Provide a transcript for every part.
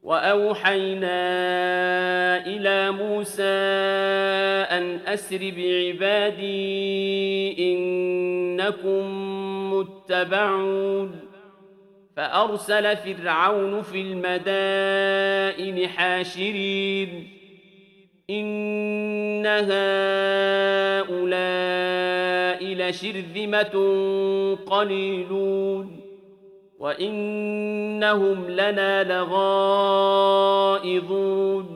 وأوحينا إلى موسى أن أسر بعبادي إنكم متبعون فأرسل فرعون في المدائن حاشرين إن هؤلاء لشرذمة قليلون وإنهم لنا لغائظون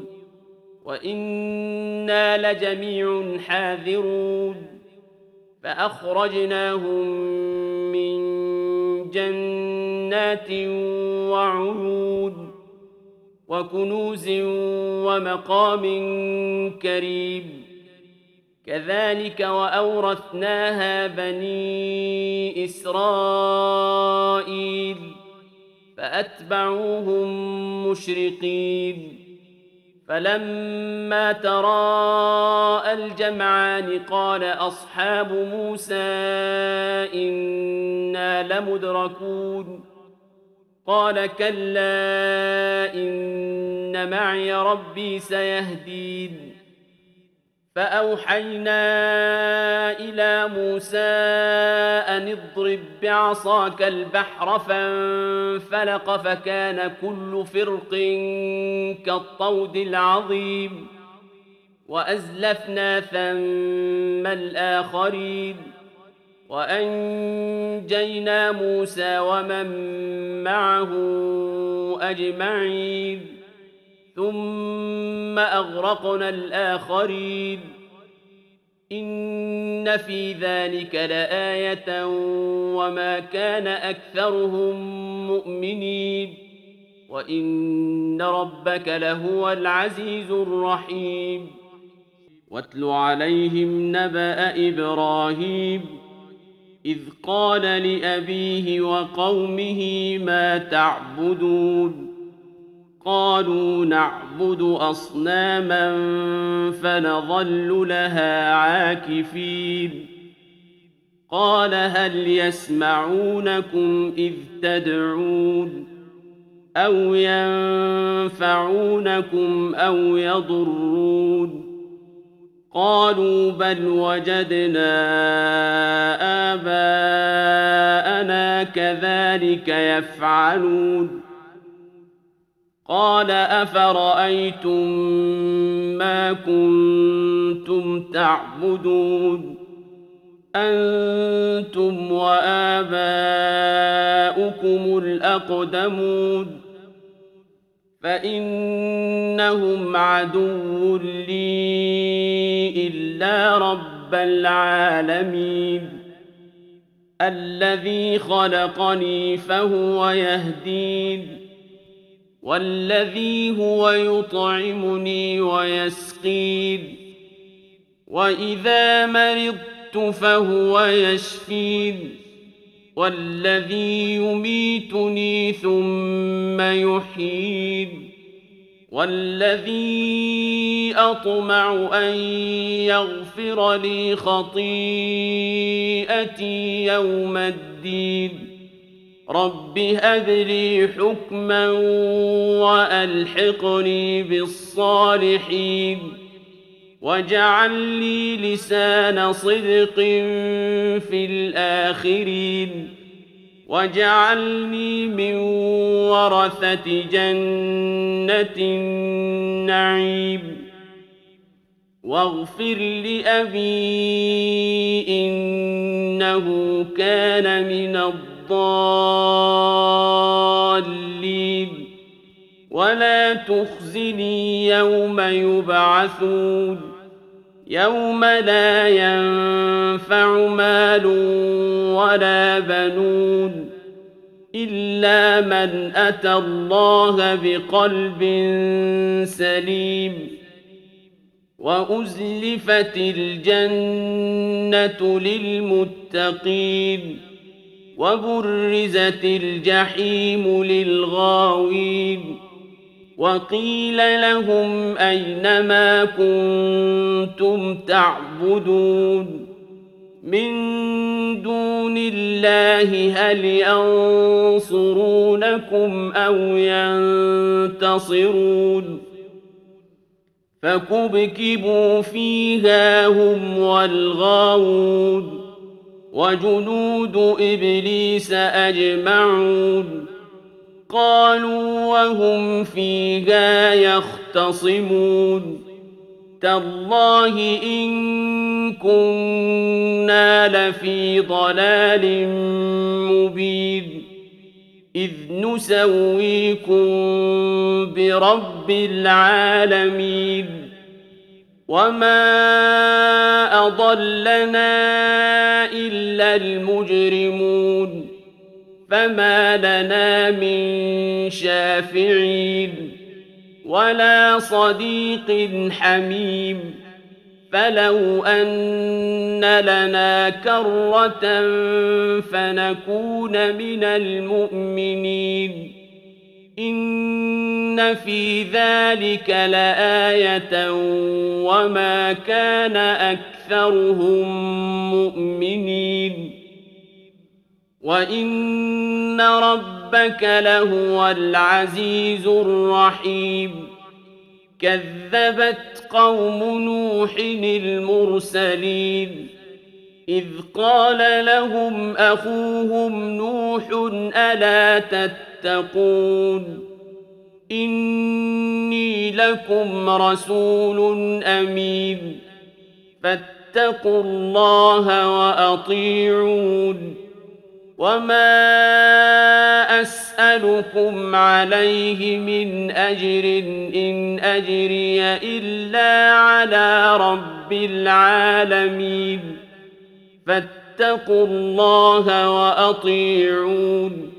وإنا لجميع حاذرون فأخرجناهم من جنات وعيون وكنوز ومقام كريم كذلك وأورثناها بني إسرائيل فأتبعوهم مشرقين فلما تراءى الجمعان قال أصحاب موسى إنا لمدركون قال كلا إن معي ربي سيهدين فأوحينا إلى موسى أن اضرب بعصاك البحر فانفلق فكان كل فرق كالطود العظيم وأزلفنا ثم الآخرين وأنجينا موسى ومن معه أجمعين ثم أغرقنا الآخرين إن في ذلك لآية وما كان أكثرهم مؤمنين وإن ربك لهو العزيز الرحيم واتل عليهم نبأ إبراهيم إذ قال لأبيه وقومه ما تعبدون قالوا نعبد أصناما فنظل لها عاكفين قال هل يسمعونكم إذ تدعون أو ينفعونكم أو يضرون قالوا بل وجدنا آباءنا كذلك يفعلون قال أفرأيتم ما كنتم تعبدون أنتم وآباؤكم الأقدمون فإنهم عدو لي إلا رب العالمين الذي خلقني فهو يهدين والذي هو يطعمني ويسقين وإذا مرضت فهو يشفين والذي يميتني ثم يحيين والذي أطمع أن يغفر لي خطيئتي يوم الدين رب هب لي حكما وألحقني بالصالحين واجعل لي لسان صدق في الآخرين واجعلني من ورثة جنة النعيم واغفر لأبي إنه كان من الضالين ولا تخزني يوم يبعثون يوم لا ينفع مال ولا بنون إلا من أتى الله بقلب سليم وأزلفت الجنة للمتقين وبرزت الجحيم للغاوين وقيل لهم أين ما كنتم تعبدون من دون الله هل ينصرونكم أو ينتصرون فكبكبوا فيها هم والغاوون وجنود إبليس أجمعون قالوا وهم فيها يختصمون تالله إن كنا لفي ضلال مبين إذ نسويكم برب العالمين وما أضلنا إلا المجرمون فما لنا من شافعين ولا صديق حميم فلو أن لنا كرة فنكون من المؤمنين إن في ذلك لآية وما كان أكثرهم مؤمنين وإن ربك لهو العزيز الرحيم كذبت قوم نوح المرسلين إذ قال لهم أخوهم نوح ألا تتقون إني لكم رسول أمين فاتقوا الله وأطيعون وما أسألكم عليه من أجر إن أجري إلا على رب العالمين فاتقوا الله وأطيعون